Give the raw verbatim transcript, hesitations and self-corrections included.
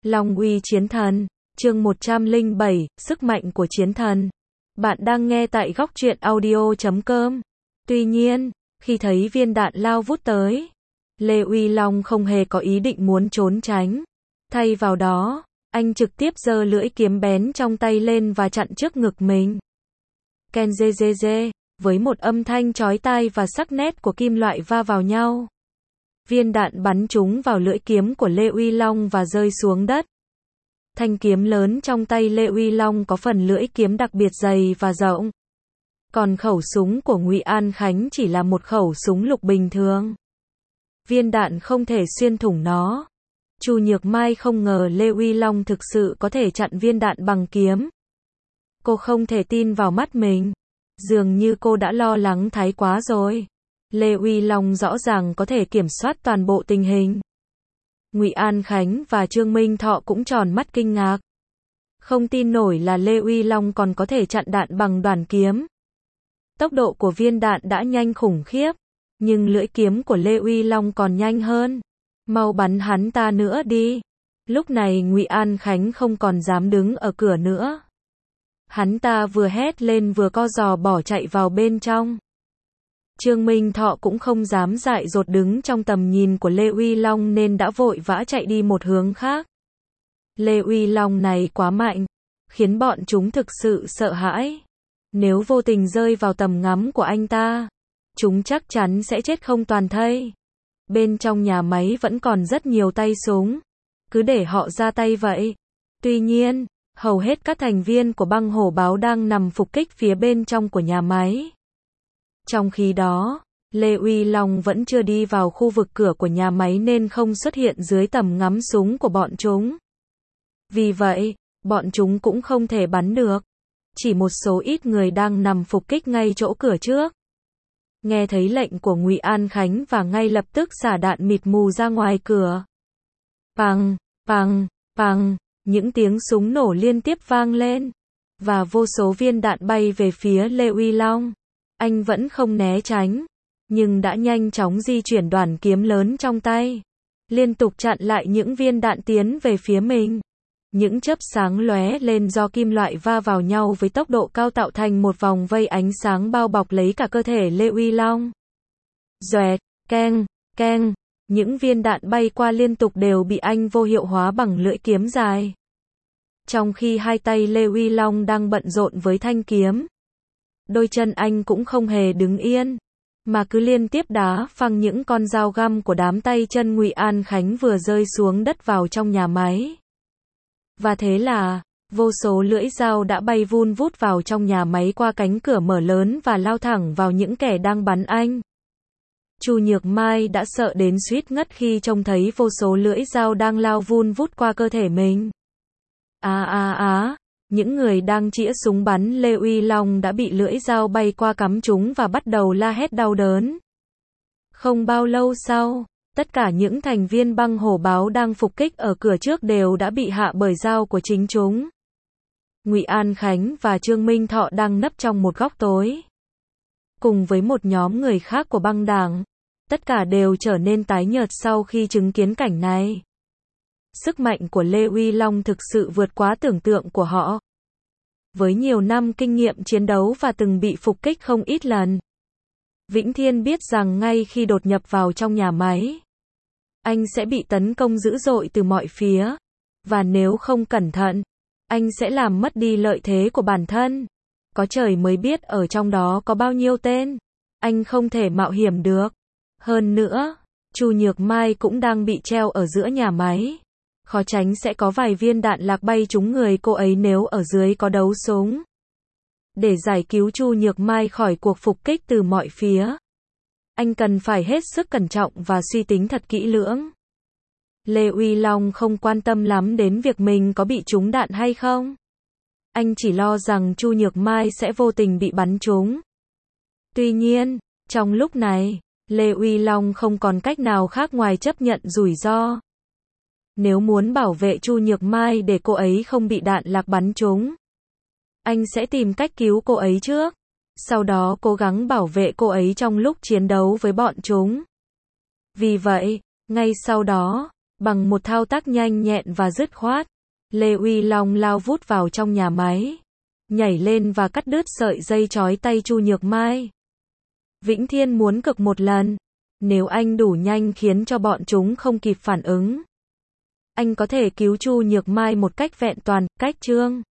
Long uy chiến thần, chương một trăm lẻ bảy, sức mạnh của chiến thần. Bạn đang nghe tại góc truyện audio chấm com. Tuy nhiên, khi thấy viên đạn lao vút tới, Lê Uy Long không hề có ý định muốn trốn tránh. Thay vào đó, anh trực tiếp giơ lưỡi kiếm bén trong tay lên và chặn trước ngực mình. Ken dê dê dê, với một âm thanh chói tai và sắc nét của kim loại va vào nhau. Viên đạn bắn trúng vào lưỡi kiếm của Lê Uy Long và rơi xuống đất. Thanh kiếm lớn trong tay Lê Uy Long có phần lưỡi kiếm đặc biệt dày và rộng. Còn khẩu súng của Ngụy An Khánh chỉ là một khẩu súng lục bình thường. Viên đạn không thể xuyên thủng nó. Chu Nhược Mai không ngờ Lê Uy Long thực sự có thể chặn viên đạn bằng kiếm. Cô không thể tin vào mắt mình. Dường như cô đã lo lắng thái quá rồi. Lê Uy Long rõ ràng có thể kiểm soát toàn bộ tình hình. Ngụy An Khánh và Trương Minh Thọ cũng tròn mắt kinh ngạc. Không tin nổi là Lê Uy Long còn có thể chặn đạn bằng đoàn kiếm. Tốc độ của viên đạn đã nhanh khủng khiếp, nhưng lưỡi kiếm của Lê Uy Long còn nhanh hơn. Mau bắn hắn ta nữa đi. Lúc này Ngụy An Khánh không còn dám đứng ở cửa nữa. Hắn ta vừa hét lên vừa co giò bỏ chạy vào bên trong. Trương Minh Thọ cũng không dám dại dột đứng trong tầm nhìn của Lê Uy Long nên đã vội vã chạy đi một hướng khác. Lê Uy Long này quá mạnh, khiến bọn chúng thực sự sợ hãi. Nếu vô tình rơi vào tầm ngắm của anh ta, chúng chắc chắn sẽ chết không toàn thây. Bên trong nhà máy vẫn còn rất nhiều tay súng, cứ để họ ra tay vậy. Tuy nhiên, hầu hết các thành viên của băng hổ báo đang nằm phục kích phía bên trong của nhà máy. Trong khi đó, Lê Uy Long vẫn chưa đi vào khu vực cửa của nhà máy nên không xuất hiện dưới tầm ngắm súng của bọn chúng. Vì vậy, bọn chúng cũng không thể bắn được. Chỉ một số ít người đang nằm phục kích ngay chỗ cửa trước. Nghe thấy lệnh của Ngụy An Khánh và ngay lập tức xả đạn mịt mù ra ngoài cửa. Pằng, pằng, pằng, những tiếng súng nổ liên tiếp vang lên. Và vô số viên đạn bay về phía Lê Uy Long. Anh vẫn không né tránh, nhưng đã nhanh chóng di chuyển đoàn kiếm lớn trong tay, liên tục chặn lại những viên đạn tiến về phía mình. Những chớp sáng lóe lên do kim loại va vào nhau với tốc độ cao tạo thành một vòng vây ánh sáng bao bọc lấy cả cơ thể Lê Uy Long. Doẹt, keng, keng, những viên đạn bay qua liên tục đều bị anh vô hiệu hóa bằng lưỡi kiếm dài. Trong khi hai tay Lê Uy Long đang bận rộn với thanh kiếm, đôi chân anh cũng không hề đứng yên, mà cứ liên tiếp đá phăng những con dao găm của đám tay chân Ngụy An Khánh vừa rơi xuống đất vào trong nhà máy. Và thế là, vô số lưỡi dao đã bay vun vút vào trong nhà máy qua cánh cửa mở lớn và lao thẳng vào những kẻ đang bắn anh. Chu Nhược Mai đã sợ đến suýt ngất khi trông thấy vô số lưỡi dao đang lao vun vút qua cơ thể mình. Á á á, những người đang chĩa súng bắn Lê Uy Long đã bị lưỡi dao bay qua cắm trúng và bắt đầu la hét đau đớn. Không bao lâu sau, tất cả những thành viên băng hổ báo đang phục kích ở cửa trước đều đã bị hạ bởi dao của chính chúng. Ngụy An Khánh và Trương Minh Thọ đang nấp trong một góc tối. Cùng với một nhóm người khác của băng đảng, tất cả đều trở nên tái nhợt sau khi chứng kiến cảnh này. Sức mạnh của Lê Uy Long thực sự vượt quá tưởng tượng của họ. Với nhiều năm kinh nghiệm chiến đấu và từng bị phục kích không ít lần, Vĩnh Thiên biết rằng ngay khi đột nhập vào trong nhà máy, anh sẽ bị tấn công dữ dội từ mọi phía, và nếu không cẩn thận, anh sẽ làm mất đi lợi thế của bản thân. Có trời mới biết ở trong đó có bao nhiêu tên, anh không thể mạo hiểm được. Hơn nữa, Chu Nhược Mai cũng đang bị treo ở giữa nhà máy. Khó tránh sẽ có vài viên đạn lạc bay trúng người cô ấy nếu ở dưới có đấu súng. Để giải cứu Chu Nhược Mai khỏi cuộc phục kích từ mọi phía, anh cần phải hết sức cẩn trọng và suy tính thật kỹ lưỡng. Lê Uy Long không quan tâm lắm đến việc mình có bị trúng đạn hay không. Anh chỉ lo rằng Chu Nhược Mai sẽ vô tình bị bắn trúng. Tuy nhiên, trong lúc này, Lê Uy Long không còn cách nào khác ngoài chấp nhận rủi ro. Nếu muốn bảo vệ Chu Nhược Mai để cô ấy không bị đạn lạc bắn trúng, anh sẽ tìm cách cứu cô ấy trước, sau đó cố gắng bảo vệ cô ấy trong lúc chiến đấu với bọn chúng. Vì vậy, ngay sau đó, Bằng một thao tác nhanh nhẹn và dứt khoát, Lê Uy Long lao vút vào trong nhà máy, nhảy lên và cắt đứt sợi dây trói tay Chu Nhược Mai. Vĩnh Thiên muốn cực một lần. Nếu anh đủ nhanh khiến cho bọn chúng không kịp phản ứng, anh có thể cứu Chu Nhược Mai một cách vẹn toàn, cách chương.